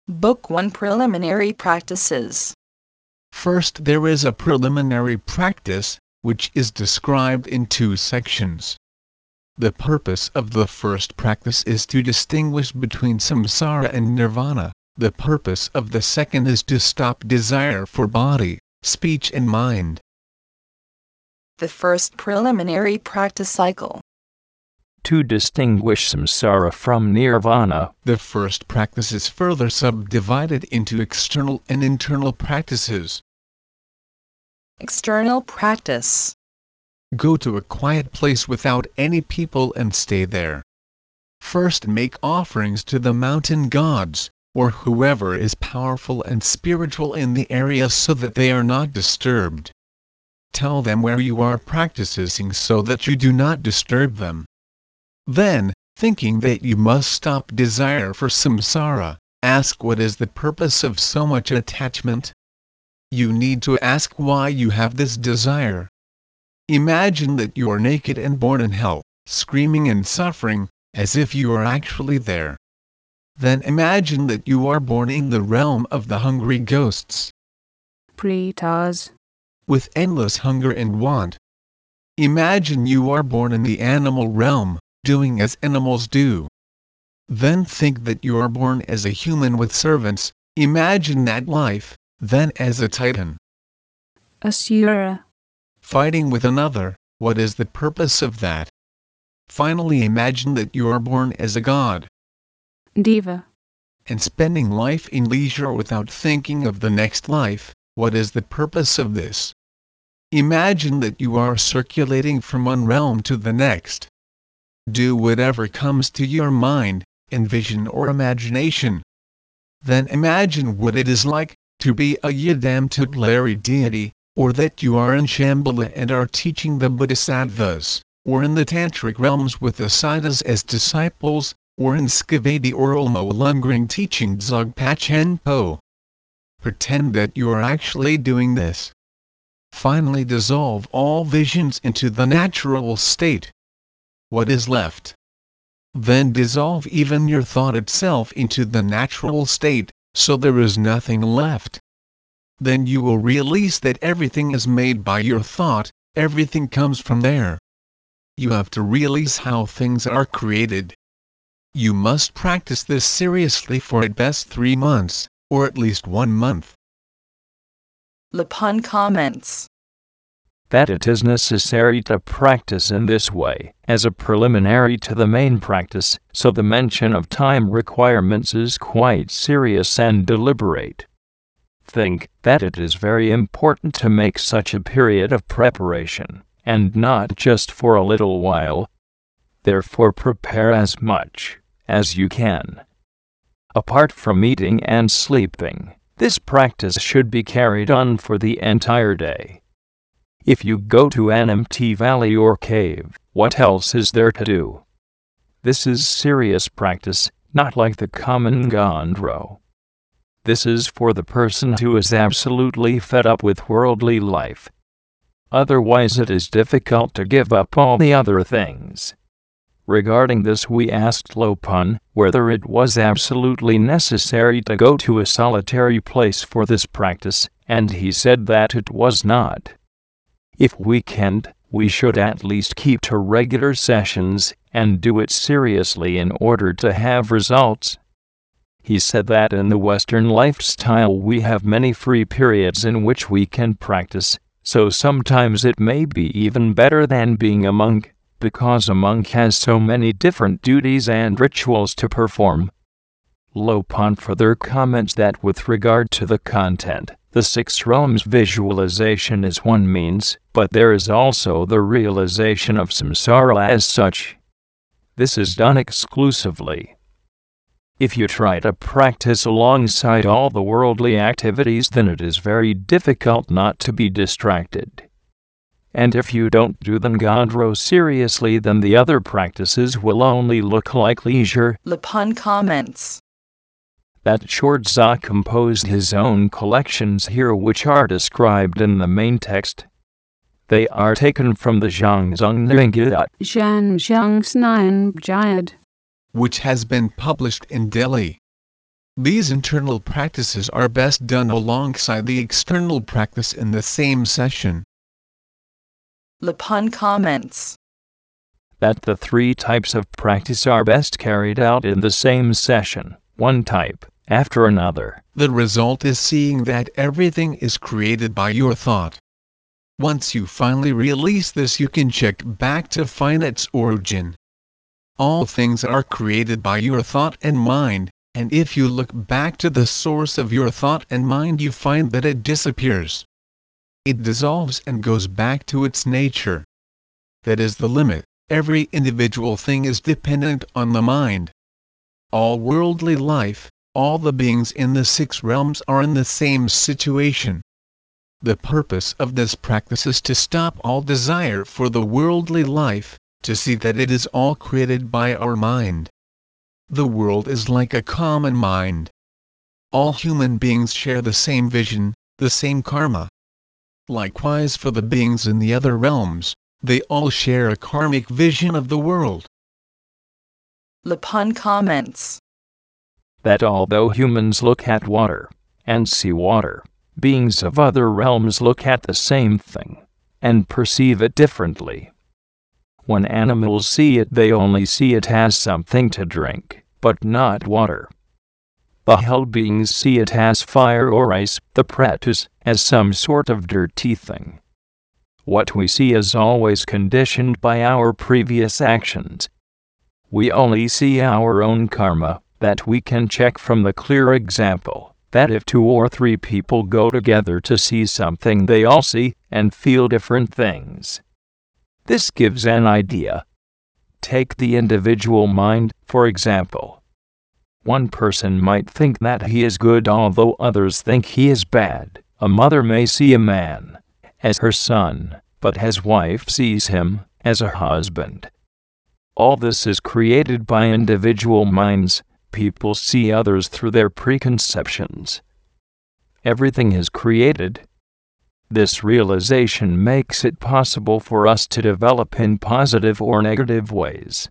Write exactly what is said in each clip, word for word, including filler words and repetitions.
Book one Preliminary Practices. First, there is a preliminary practice, which is described in two sections. The purpose of the first practice is to distinguish between samsara and nirvana. The purpose of the second is to stop desire for body, speech and mind. The first preliminary practice cycle. To distinguish samsara from nirvana, the first practice is further subdivided into external and internal practices. External practice. Go to a quiet place without any people and stay there. First, make offerings to the mountain gods, or whoever is powerful and spiritual in the area so that they are not disturbed. Tell them where you are practicing so that you do not disturb them. Then, thinking that you must stop desire for samsara, ask what is the purpose of so much attachment. You need to ask why you have this desire. Imagine that you are naked and born in hell, screaming and suffering, as if you are actually there. Then imagine that you are born in the realm of the hungry ghosts, pretas, with endless hunger and want. Imagine you are born in the animal realm, doing as animals do. Then think that you are born as a human with servants. Imagine that life, then as a titan, asura, fighting with another. What is the purpose of that? Finally, imagine that you are born as a god, deva, and spending life in leisure without thinking of the next life. What is the purpose of this? Imagine that you are circulating from one realm to the next. Do whatever comes to your mind, in vision or imagination. Then imagine what it is like to be a yidam tutelary deity, or that you are in Shambhala and are teaching the Bodhisattvas, or in the Tantric realms with the Siddhas as disciples, or in Skavati or Olmo Lundgren teaching Dzogpa Po. Pretend that you are actually doing this. Finally, dissolve all visions into the natural state. What is left? Then dissolve even your thought itself into the natural state, so there is nothing left. Then you will realize that everything is made by your thought, everything comes from there. You have to realize how things are created. You must practice this seriously for at best three months, or at least one month. Lapun comments that it is necessary to practice in this way, as a preliminary to the main practice, so the mention of time requirements is quite serious and deliberate. Think that it is very important to make such a period of preparation, and not just for a little while. Therefore, prepare as much as you can. Apart from eating and sleeping, this practice should be carried on for the entire day. If you go to an empty valley or cave, what else is there to do? This is serious practice, not like the common gondro. This is for the person who is absolutely fed up with worldly life. Otherwise it is difficult to give up all the other things. Regarding this, we asked Lopun whether it was absolutely necessary to go to a solitary place for this practice, and he said that it was not. If we can't, we should at least keep to regular sessions and do it seriously in order to have results. He said that in the Western lifestyle we have many free periods in which we can practice, so sometimes it may be even better than being a monk, because a monk has so many different duties and rituals to perform. Lopun further comments that with regard to the content, the six realms visualization is one means, but there is also the realization of samsara as such. This is done exclusively. If you try to practice alongside all the worldly activities, then it is very difficult not to be distracted. And if you don't do the Ngondro seriously, then the other practices will only look like leisure. Lapun comments that Chordza composed his own collections here, which are described in the main text. They are taken from the Zhangzhung Nyinggyat, Zhangzhung Jayad, which has been published in Delhi. These internal practices are best done alongside the external practice in the same session. Lapun comments. That the three types of practice are best carried out in the same session, one type after another. The result is seeing that everything is created by your thought. Once you finally release this, you can check back to find its origin. All things are created by your thought and mind, and if you look back to the source of your thought and mind, you find that it disappears. It dissolves and goes back to its nature. That is the limit. Every individual thing is dependent on the mind. All worldly life, all the beings in the six realms are in the same situation. The purpose of this practice is to stop all desire for the worldly life, to see that it is all created by our mind. The world is like a common mind. All human beings share the same vision, the same karma. Likewise for the beings in the other realms, they all share a karmic vision of the world. Lapun comments. That although humans look at water and see water, beings of other realms look at the same thing and perceive it differently. When animals see it, they only see it as something to drink, but not water. The hell beings see it as fire or ice, the pretus, as some sort of dirty thing. What we see is always conditioned by our previous actions. We only see our own karma, that we can check from the clear example that if two or three people go together to see something, they all see and feel different things. This gives an idea. Take the individual mind, for example. One person might think that he is good although others think he is bad. A mother may see a man as her son, but his wife sees him as a husband. All this is created by individual minds. People see others through their preconceptions. Everything is created. This realization makes it possible for us to develop in positive or negative ways.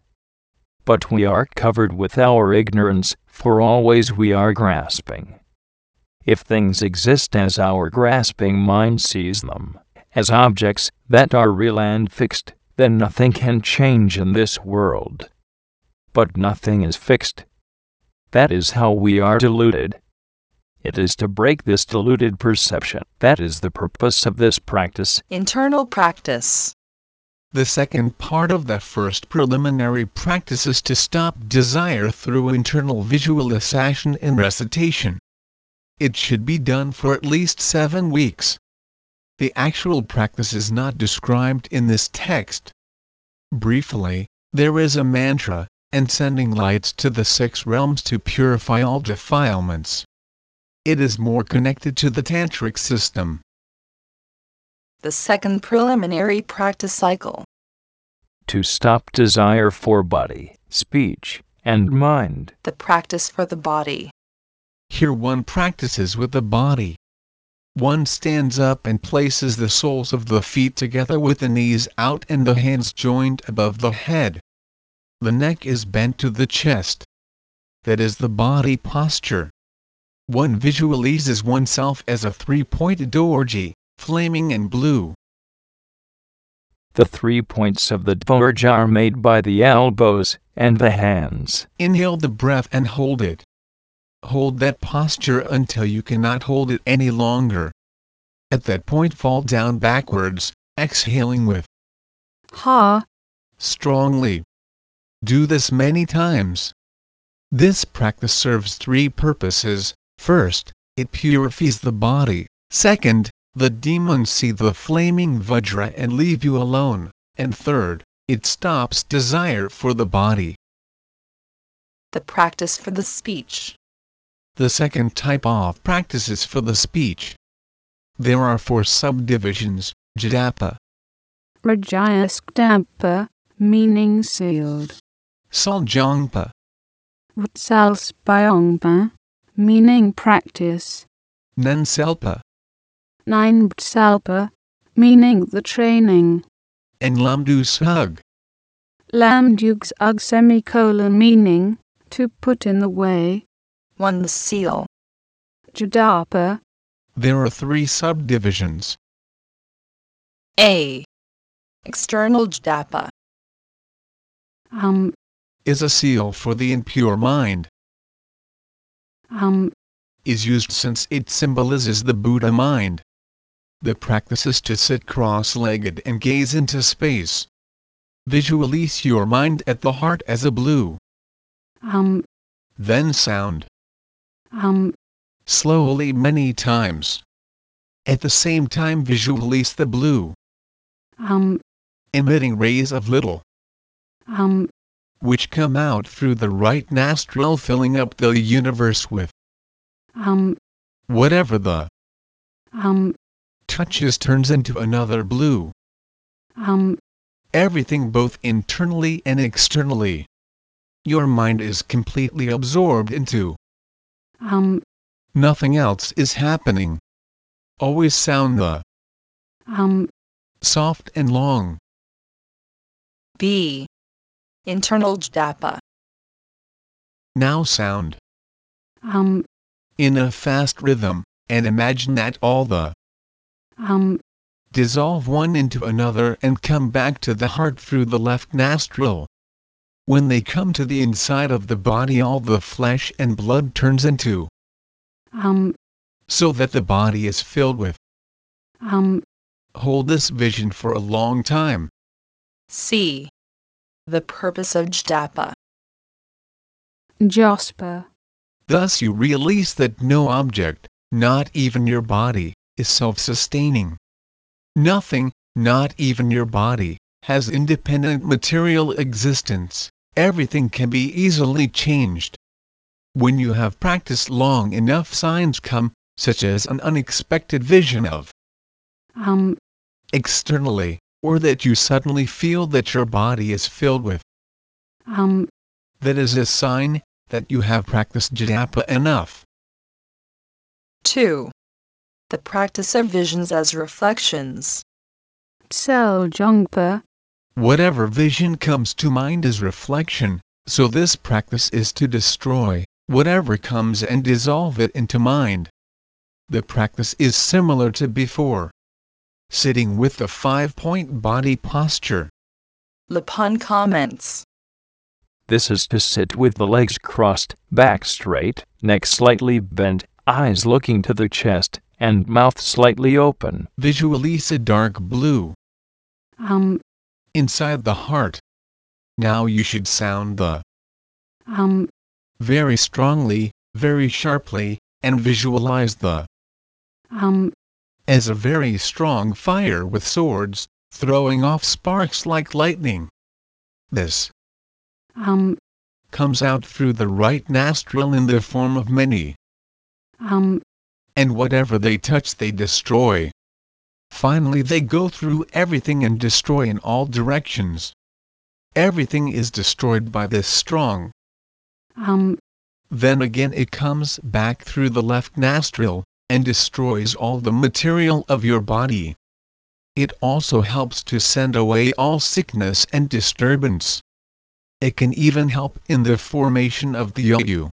But we are covered with our ignorance, for always we are grasping. If things exist as our grasping mind sees them, as objects that are real and fixed, then nothing can change in this world. But nothing is fixed. That is how we are deluded. It is to break this deluded perception. That is the purpose of this practice. Internal practice. The second part of the first preliminary practice is to stop desire through internal visualization and recitation. It should be done for at least seven weeks. The actual practice is not described in this text. Briefly, there is a mantra, and sending lights to the six realms to purify all defilements. It is more connected to the tantric system. The second preliminary practice cycle. To stop desire for body, speech, and mind. The practice for the body. Here one practices with the body. One stands up and places the soles of the feet together with the knees out and the hands joined above the head. The neck is bent to the chest. That is the body posture. One visualizes oneself as a three-pointed dorji, flaming in blue. The three points of the dorji are made by the elbows and the hands. Inhale the breath and hold it. Hold that posture until you cannot hold it any longer. At that point fall down backwards, exhaling with Ha. strongly. Do this many times. This practice serves three purposes. First, it purifies the body. Second, the demons see the flaming vajra and leave you alone. And third, it stops desire for the body. The practice for the speech. The second type of practice is for the speech. There are four subdivisions: japa, Rajayastampa, meaning sealed. saljangpa, Utsalspayongpa, meaning practice. nanselpa, Ninbtsalpa, meaning the training. and lamdusug. Lamdugsug semicolon meaning to put in the way. one. The seal. Jadapa. There are three subdivisions. A. External japa. Um, Is a seal for the impure mind. um, Is used since it symbolizes the Buddha mind. The practice is to sit cross-legged and gaze into space. Visualize your mind at the heart as a blue. um, Then sound. um, Slowly many times. At the same time visualize the blue, um, emitting rays of little, um, which come out through the right nostril, filling up the universe with um, whatever the um, touches turns into another blue. um, Everything both internally and externally. Your mind is completely absorbed into. um, Nothing else is happening. Always sound the um, soft and long. B. Internal japa. Now sound um, in a fast rhythm, and imagine that all the um, dissolve one into another and come back to the heart through the left nostril. When they come to the inside of the body, all the flesh and blood turns into, um, so that the body is filled with. um, Hold this vision for a long time. C. The purpose of japa. Jospa. Thus you realize that no object, not even your body, is self-sustaining. Nothing, not even your body, has independent material existence. Everything can be easily changed. When you have practiced long enough, signs come, such as an unexpected vision of um, externally, or that you suddenly feel that your body is filled with. um, That is a sign that you have practiced japa enough. two. The practice of visions as reflections. Tsel Jongpa. Whatever vision comes to mind is reflection, so this practice is to destroy whatever comes and dissolve it into mind. The practice is similar to before. Sitting with the five-point body posture. Lapun comments. This is to sit with the legs crossed, back straight, neck slightly bent, eyes looking to the chest, and mouth slightly open. Visualize a dark blue Um, inside the heart. Now you should sound the um, very strongly, very sharply, and visualize the um, as a very strong fire with swords, throwing off sparks like lightning. This um, comes out through the right nostril in the form of many, um, and whatever they touch they destroy. Finally they go through everything and destroy in all directions. Everything is destroyed by this strong. um, Then again it comes back through the left nostril, and destroys all the material of your body. It also helps to send away all sickness and disturbance. It can even help in the formation of the Yayu,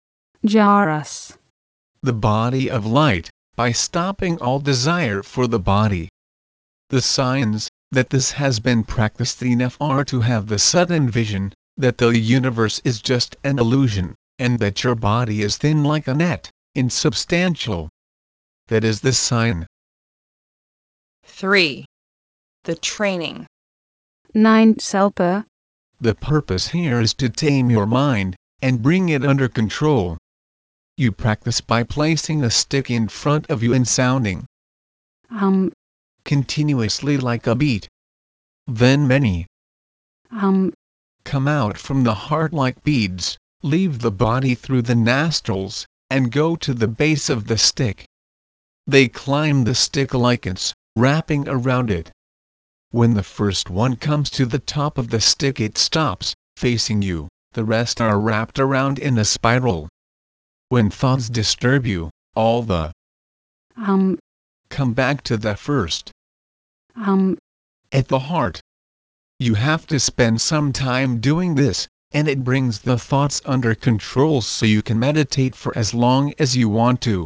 Jaras. the body of light, by stopping all desire for the body. The signs that this has been practiced enough are to have the sudden vision that the universe is just an illusion, and that your body is thin like a net, insubstantial. That is the sign. three. The training. Nine Selpa. The purpose here is to tame your mind, and bring it under control. You practice by placing a stick in front of you and sounding Um, continuously like a beat. Then many um, come out from the heart like beads, leave the body through the nostrils, and go to the base of the stick. They climb the stick like ants, wrapping around it. When the first one comes to the top of the stick it stops, facing you, the rest are wrapped around in a spiral. When thoughts disturb you, all the um, come back to the first, um, at the heart. You have to spend some time doing this, and it brings the thoughts under control so you can meditate for as long as you want to.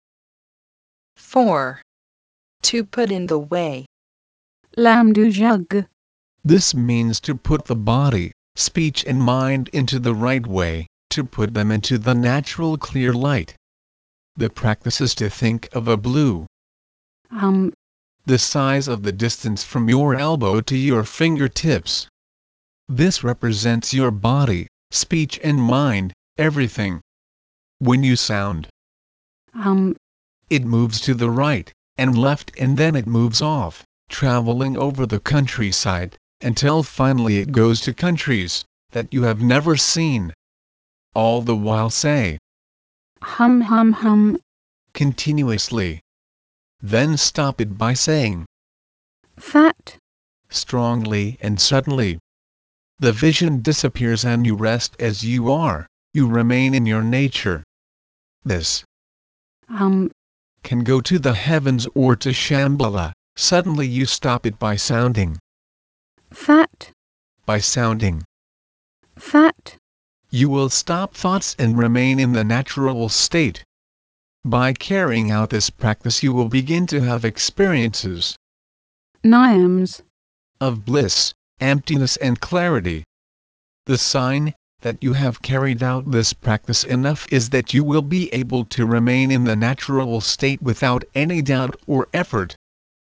four. To put in the way. Lam du jug. This means to put the body, speech and mind into the right way, to put them into the natural clear light. The practice is to think of a blue, Um, the size of the distance from your elbow to your fingertips. This represents your body, speech and mind, everything. When you sound, um, it moves to the right and left, and then it moves off, traveling over the countryside, until finally it goes to countries that you have never seen. All the while say, hum hum hum. continuously. Then stop it by saying, Fat. strongly and suddenly. The vision disappears and you rest as you are, you remain in your nature. This Um, can go to the heavens or to Shambhala. Suddenly you stop it by sounding. fat. By sounding, Fat. you will stop thoughts and remain in the natural state. By carrying out this practice you will begin to have experiences Niams. of bliss, emptiness and clarity. The sign that you have carried out this practice enough is that you will be able to remain in the natural state without any doubt or effort.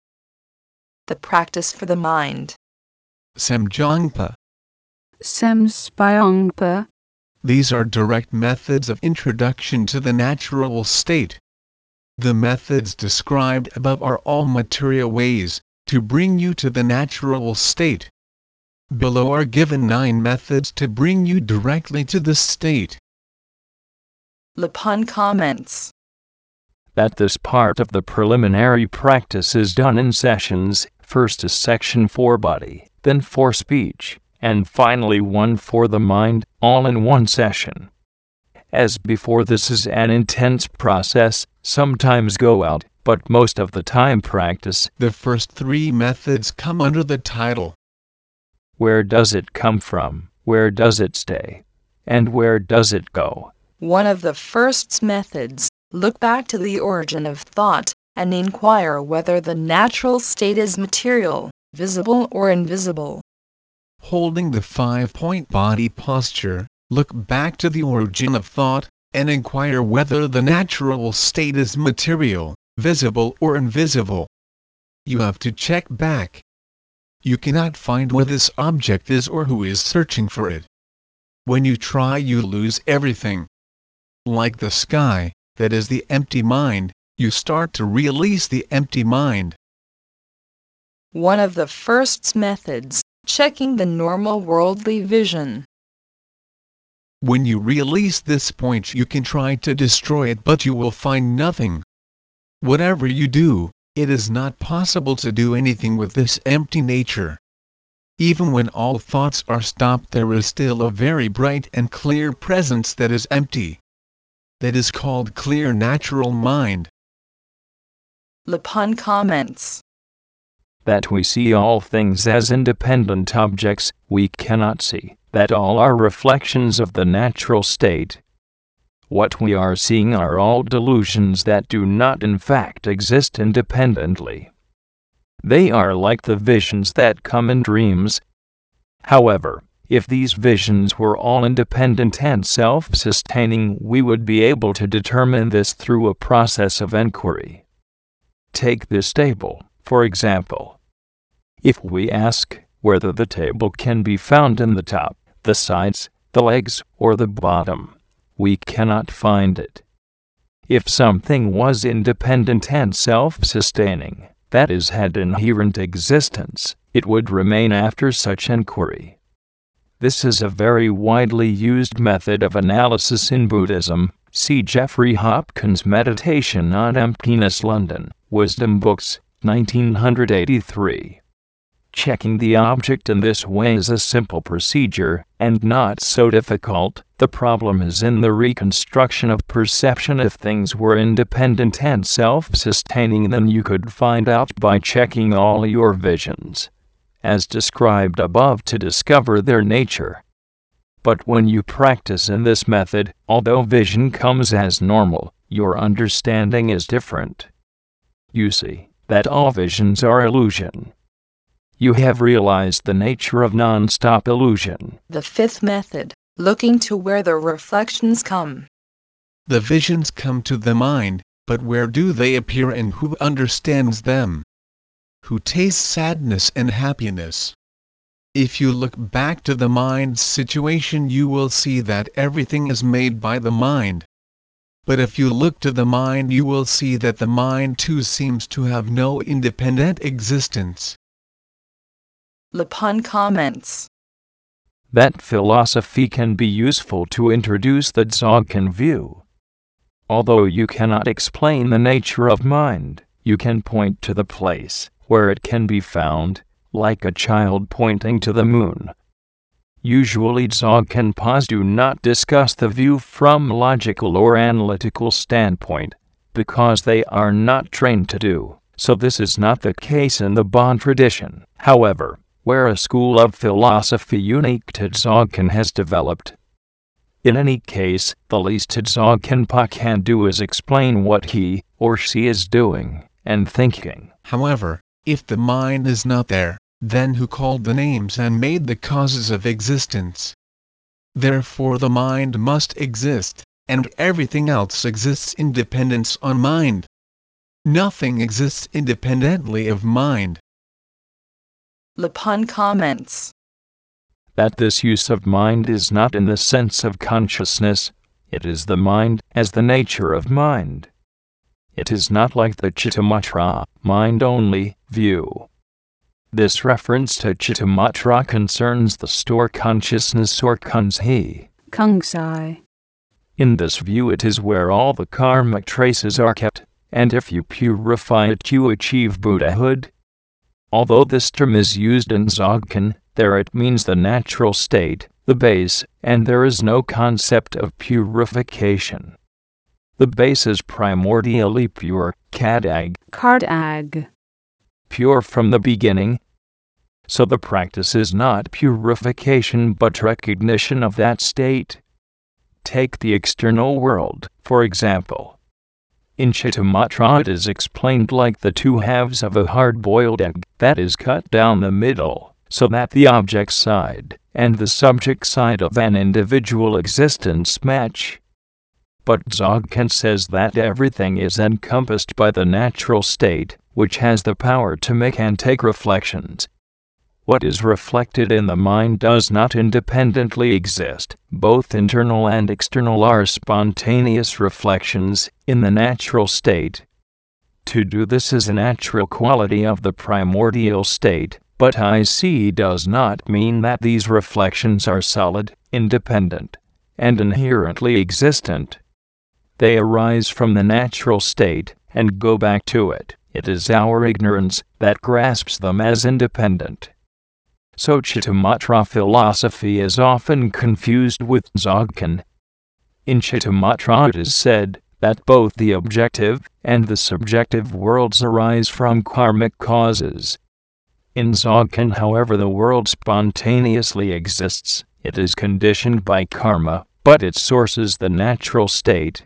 The practice for the mind. Samjongpa. Sem spyongpa. These are direct methods of introduction to the natural state. The methods described above are all material ways to bring you to the natural state. Below are given nine methods to bring you directly to this state. Lapun comments. That this part of the preliminary practice is done in sessions, first a section for body, then for speech, and finally one for the mind, all in one session. As before, this is an intense process, sometimes go out, but most of the time practice. The first three methods come under the title. Where does it come from? Where does it stay? And where does it go? One of the first methods, look back to the origin of thought, and inquire whether the natural state is material, visible or invisible. Holding the five-point body posture, look back to the origin of thought, and inquire whether the natural state is material, visible or invisible. You have to check back. You cannot find where this object is or who is searching for it. When you try, you lose everything. Like the sky, that is the empty mind, you start to release the empty mind. One of the first methods, checking the normal worldly vision. When you release this point, you can try to destroy it, but you will find nothing. Whatever you do, it is not possible to do anything with this empty nature. Even when all thoughts are stopped, there is still a very bright and clear presence that is empty. That is called clear natural mind. Lapun comments. That we see all things as independent objects, we cannot see that all are reflections of the natural state. What we are seeing are all delusions that do not in fact exist independently. They are like the visions that come in dreams. However, if these visions were all independent and self-sustaining, we would be able to determine this through a process of inquiry. Take this table, for example. If we ask whether the table can be found in the top, the sides, the legs, or the bottom, we cannot find it. If something was independent and self-sustaining, that is, had inherent existence, it would remain after such inquiry. This is a very widely used method of analysis in Buddhism. See Jeffrey Hopkins' Meditation on Emptiness, London, Wisdom Books, nineteen eighty-three. Checking the object in this way is a simple procedure, and not so difficult. The problem is in the reconstruction of perception. If things were independent and self-sustaining, then you could find out by checking all your visions, as described above, to discover their nature. But when you practice in this method, although vision comes as normal, your understanding is different. You see that all visions are illusion. You have realized the nature of non-stop illusion. The fifth method, looking to where the reflections come. The visions come to the mind, but where do they appear and who understands them? Who tastes sadness and happiness? If you look back to the mind's situation, you will see that everything is made by the mind. But if you look to the mind, you will see that the mind too seems to have no independent existence. Lapun comments. That philosophy can be useful to introduce the Dzogchen view. Although you cannot explain the nature of mind, you can point to the place where it can be found, like a child pointing to the moon. Usually Dzogchen Pas do not discuss the view from logical or analytical standpoint, because they are not trained to do so. This is not the case in the Bon tradition, however, where a school of philosophy unique to Dzogchen has developed. In any case, the least Dzogchen Pa can do is explain what he or she is doing and thinking. However, if the mind is not there, then who called the names and made the causes of existence? Therefore the mind must exist, and everything else exists in dependence on mind. Nothing exists independently of mind. Lapun comments. That this use of mind is not in the sense of consciousness, it is the mind as the nature of mind. It is not like the Chittamatra, mind-only, view. This reference to Chittamatra concerns the store consciousness or Kunzhi. Kungsai. In this view it is where all the karmic traces are kept, and if you purify it you achieve Buddhahood. Although this term is used in Dzogchen, there it means the natural state, the base, and there is no concept of purification. The base is primordially pure, Kadag, Kardag. pure from the beginning. So the practice is not purification but recognition of that state. Take the external world, for example. In Chittamatra it is explained like the two halves of a hard-boiled egg that is cut down the middle, so that the object side and the subject side of an individual existence match. But Dzogchen says that everything is encompassed by the natural state, which has the power to make and take reflections. What is reflected in the mind does not independently exist. Both internal and external are spontaneous reflections in the natural state. To do this is a natural quality of the primordial state, but I C does not mean that these reflections are solid, independent, and inherently existent. They arise from the natural state and go back to it. It is our ignorance that grasps them as independent. So Chittamatra philosophy is often confused with Dzogchen. In Chittamatra it is said that both the objective and the subjective worlds arise from karmic causes. In Dzogchen, however, the world spontaneously exists. It is conditioned by karma, but its source is the natural state.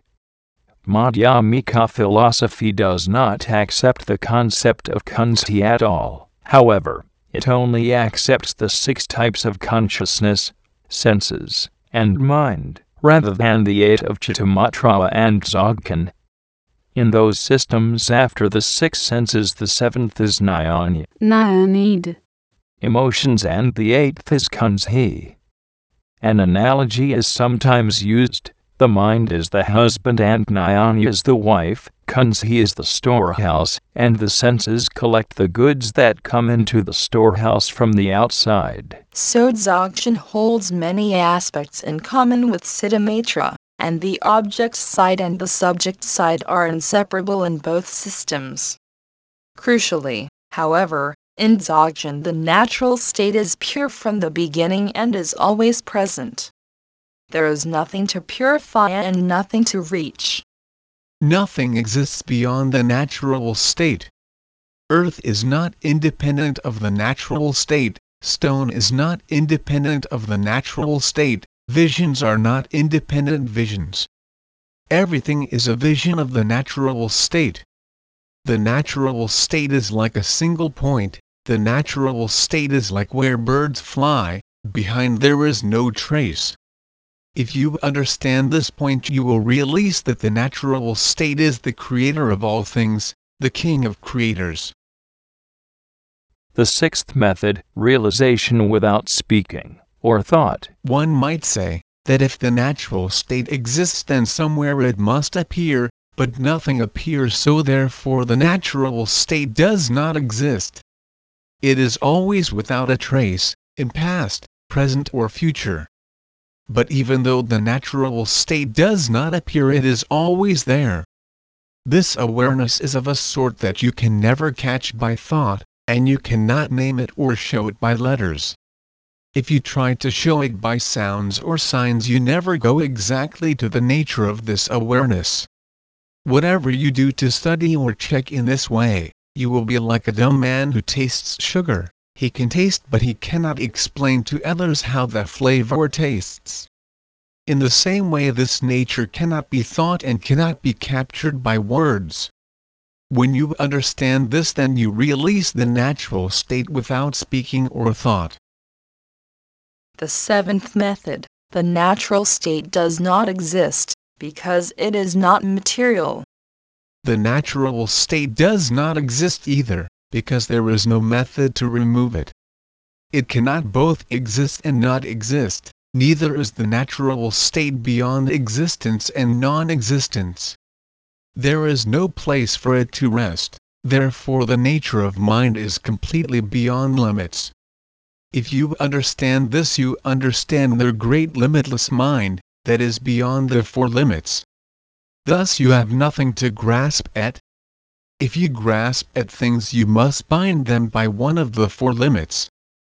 Madhyamika philosophy does not accept the concept of Kunzhi at all. However, it only accepts the six types of consciousness, senses, and mind, rather than the eight of Chittamatra and Dzogchen. In those systems after the six senses, the seventh is Nyanya, Nyanid. emotions, and the eighth is Kunzhi. An analogy is sometimes used. The mind is the husband and Nyanya is the wife, Kunzhi is the storehouse, and the senses collect the goods that come into the storehouse from the outside. So Dzogchen holds many aspects in common with Chittamatra, and the object side and the subject side are inseparable in both systems. Crucially, however, in Dzogchen the natural state is pure from the beginning and is always present. There is nothing to purify and nothing to reach. Nothing exists beyond the natural state. Earth is not independent of the natural state, stone is not independent of the natural state, Visions are not independent visions. Everything is a vision of the natural state. The natural state is like a single point, the natural state is like where birds fly, behind there is no trace. If you understand this point, you will realize that the natural state is the creator of all things, the king of creators. The sixth method, realization without speaking or thought. One might say that if the natural state exists, then somewhere it must appear, but nothing appears, so therefore the natural state does not exist. It is always without a trace, in past, present or future. But even though the natural state does not appear, it is always there. This awareness is of a sort that you can never catch by thought, and you cannot name it or show it by letters. If you try to show it by sounds or signs, you never go exactly to the nature of this awareness. Whatever you do to study or check in this way, you will be like a dumb man who tastes sugar. He can taste, but he cannot explain to others how the flavor tastes. In the same way, this nature cannot be thought and cannot be captured by words. When you understand this, then you realize the natural state without speaking or thought. The seventh method, the natural state does not exist, because it is not material. The natural state does not exist either, because there is no method to remove it. It cannot both exist and not exist, neither is the natural state beyond existence and non-existence. There is no place for it to rest, therefore the nature of mind is completely beyond limits. If you understand this, you understand the great limitless mind, that is beyond the four limits. Thus you have nothing to grasp at. If you grasp at things, you must bind them by one of the four limits.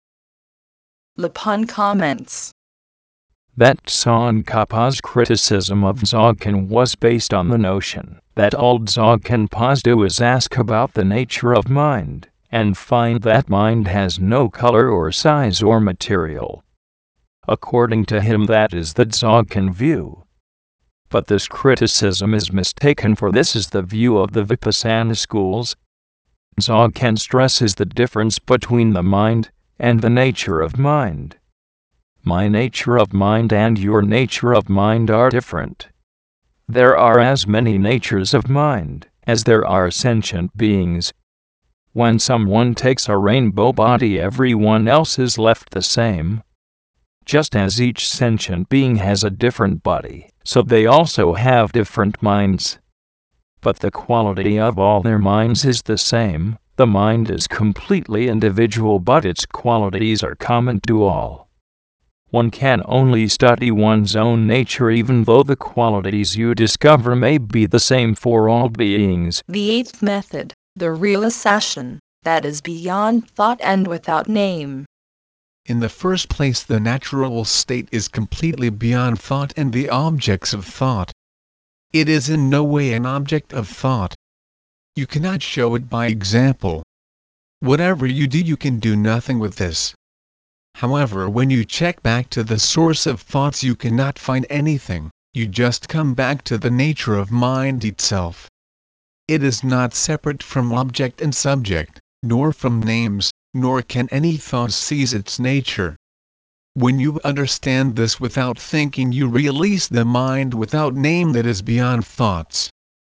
Lapun comments that Tsongkhapa's criticism of Dzogchen was based on the notion that all Dzogchen do is ask about the nature of mind, and find that mind has no color or size or material. According to him, that is the Dzogchen view. But this criticism is mistaken, for this is the view of the Vipassana schools. Dzogchen stresses the difference between the mind and the nature of mind. My nature of mind and your nature of mind are different. There are as many natures of mind as there are sentient beings. When someone takes a rainbow body, everyone else is left the same. Just as each sentient being has a different body, so they also have different minds. But the quality of all their minds is the same. The mind is completely individual, but its qualities are common to all. One can only study one's own nature, even though the qualities you discover may be the same for all beings. The eighth method, the realization, that is beyond thought and without name. In the first place, the natural state is completely beyond thought and the objects of thought. It is in no way an object of thought. You cannot show it by example. Whatever you do, you can do nothing with this. However, when you check back to the source of thoughts, you cannot find anything. You just come back to the nature of mind itself. It is not separate from object and subject, nor from names, nor can any thought seize its nature. When you understand this without thinking, you release the mind without name that is beyond thoughts.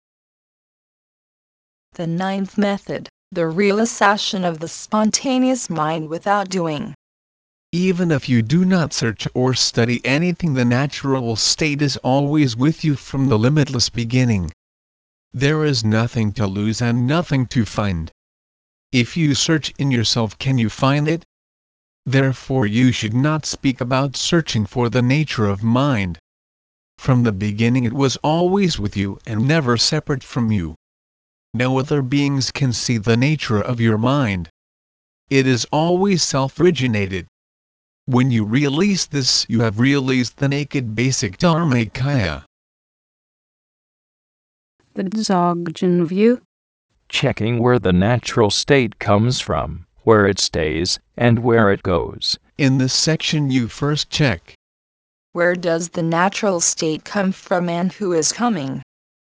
The ninth method, the realization of the spontaneous mind without doing. Even if you do not search or study anything, the natural state is always with you from the limitless beginning. There is nothing to lose and nothing to find. If you search in yourself, can you find it? Therefore you should not speak about searching for the nature of mind. From the beginning it was always with you and never separate from you. No other beings can see the nature of your mind. It is always self-originated. When you release this, you have realized the naked basic Dharmakaya. The Dzogchen view. Checking where the natural state comes from, where it stays, and where it goes. In this section you first check Where does the natural state come from and who is coming?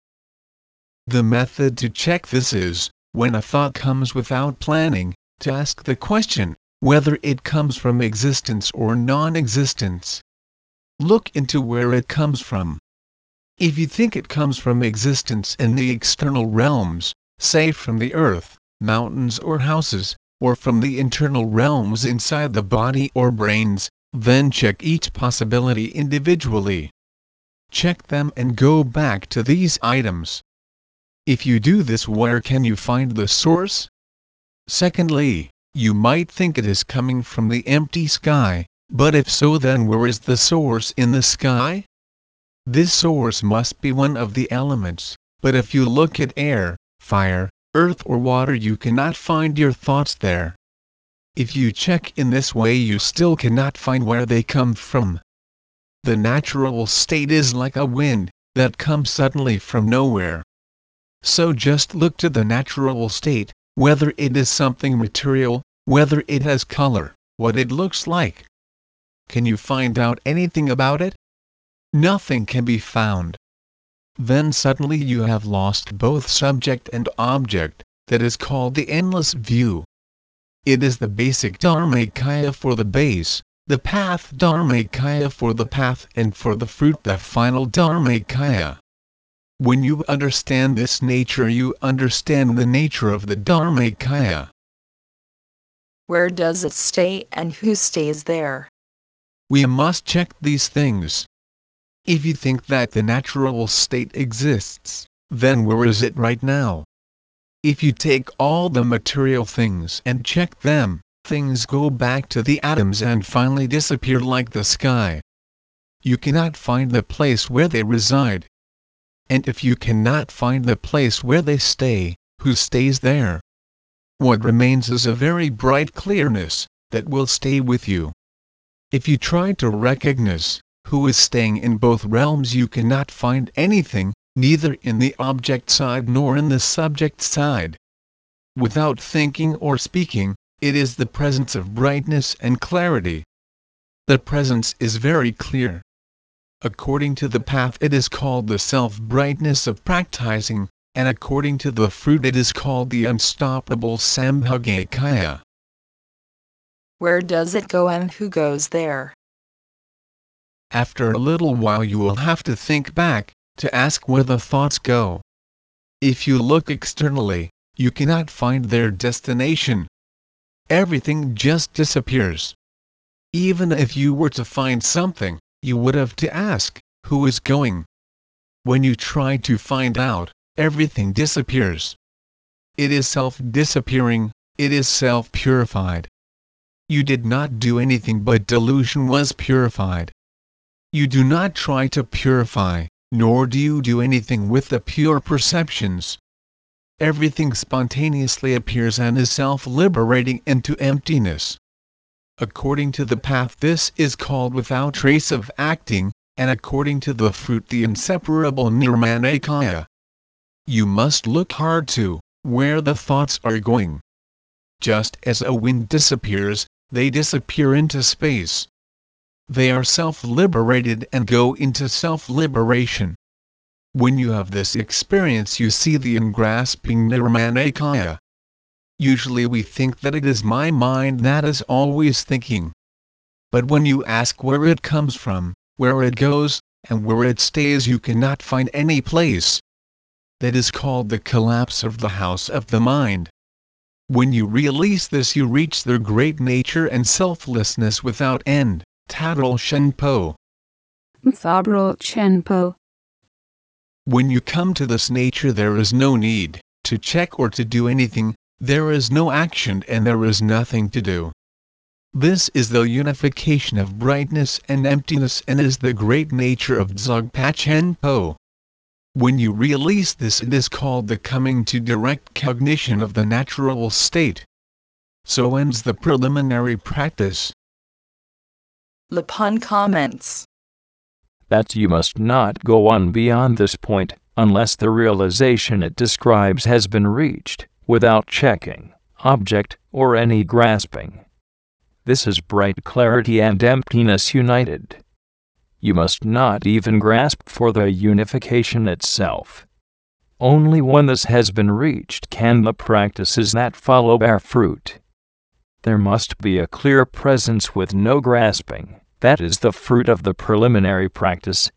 The method to check this is, when a thought comes without planning, to ask the question, whether it comes from existence or non-existence. Look into where it comes from. If you think it comes from existence in the external realms, say from the earth, mountains or houses, or from the internal realms inside the body or brains, then check each possibility individually. Check them and go back to these items. If you do this, where can you find the source? Secondly, you might think it is coming from the empty sky, but if so, then where is the source in the sky? This source must be one of the elements, but if you look at air, fire, earth or water, you cannot find your thoughts there. If you check in this way, you still cannot find where they come from. The natural state is like a wind that comes suddenly from nowhere. So just look to the natural state, whether it is something material, whether it has color, what it looks like. Can you find out anything about it? Nothing can be found. Then suddenly you have lost both subject and object, that is called the endless view. It is the basic dharmakaya for the base, the path dharmakaya for the path, and for the fruit the final dharmakaya. When you understand this nature, you understand the nature of the dharmakaya. Where does it stay and who stays there? We must check these things. If you think that the natural state exists, then where is it right now? If you take all the material things and check them, things go back to the atoms and finally disappear like the sky. You cannot find the place where they reside. And if you cannot find the place where they stay, who stays there? What remains is a very bright clearness that will stay with you. If you try to recognize who is staying in both realms, you cannot find anything, neither in the object side nor in the subject side. Without thinking or speaking, it is the presence of brightness and clarity. The presence is very clear. According to the path, it is called the self-brightness of practicing, and according to the fruit, it is called the unstoppable sambhogakaya. Where does it go and who goes there? After a little while you will have to think back, to ask where the thoughts go. If you look externally, you cannot find their destination. Everything just disappears. Even if you were to find something, you would have to ask, who is going? When you try to find out, everything disappears. It is self-disappearing, it is self-purified. You did not do anything, but delusion was purified. You do not try to purify, nor do you do anything with the pure perceptions. Everything spontaneously appears and is self-liberating into emptiness. According to the path, this is called without trace of acting, and according to the fruit, the inseparable nirmanakaya. You must look hard to where the thoughts are going. Just as a wind disappears, they disappear into space. They are self-liberated and go into self-liberation. When you have this experience, you see the engrasping nirmanakaya. Usually we think that it is my mind that is always thinking. But when you ask where it comes from, where it goes, and where it stays, you cannot find any place. That is called the collapse of the house of the mind. When you release this, you reach their great nature and selflessness without end. Tadal Shenpo. Thabro Chenpo. When you come to this nature, there is no need to check or to do anything, there is no action and there is nothing to do. This is the unification of brightness and emptiness and is the great nature of Dzogpa Chenpo. When you release this, it is called the coming to direct cognition of the natural state. So ends the preliminary practice. Lapun comments. That you must not go on beyond this point, unless the realization it describes has been reached, without checking, object, or any grasping. This is bright clarity and emptiness united. You must not even grasp for the unification itself. Only when this has been reached can the practices that follow bear fruit. There must be a clear presence with no grasping. That is the fruit of the preliminary practice,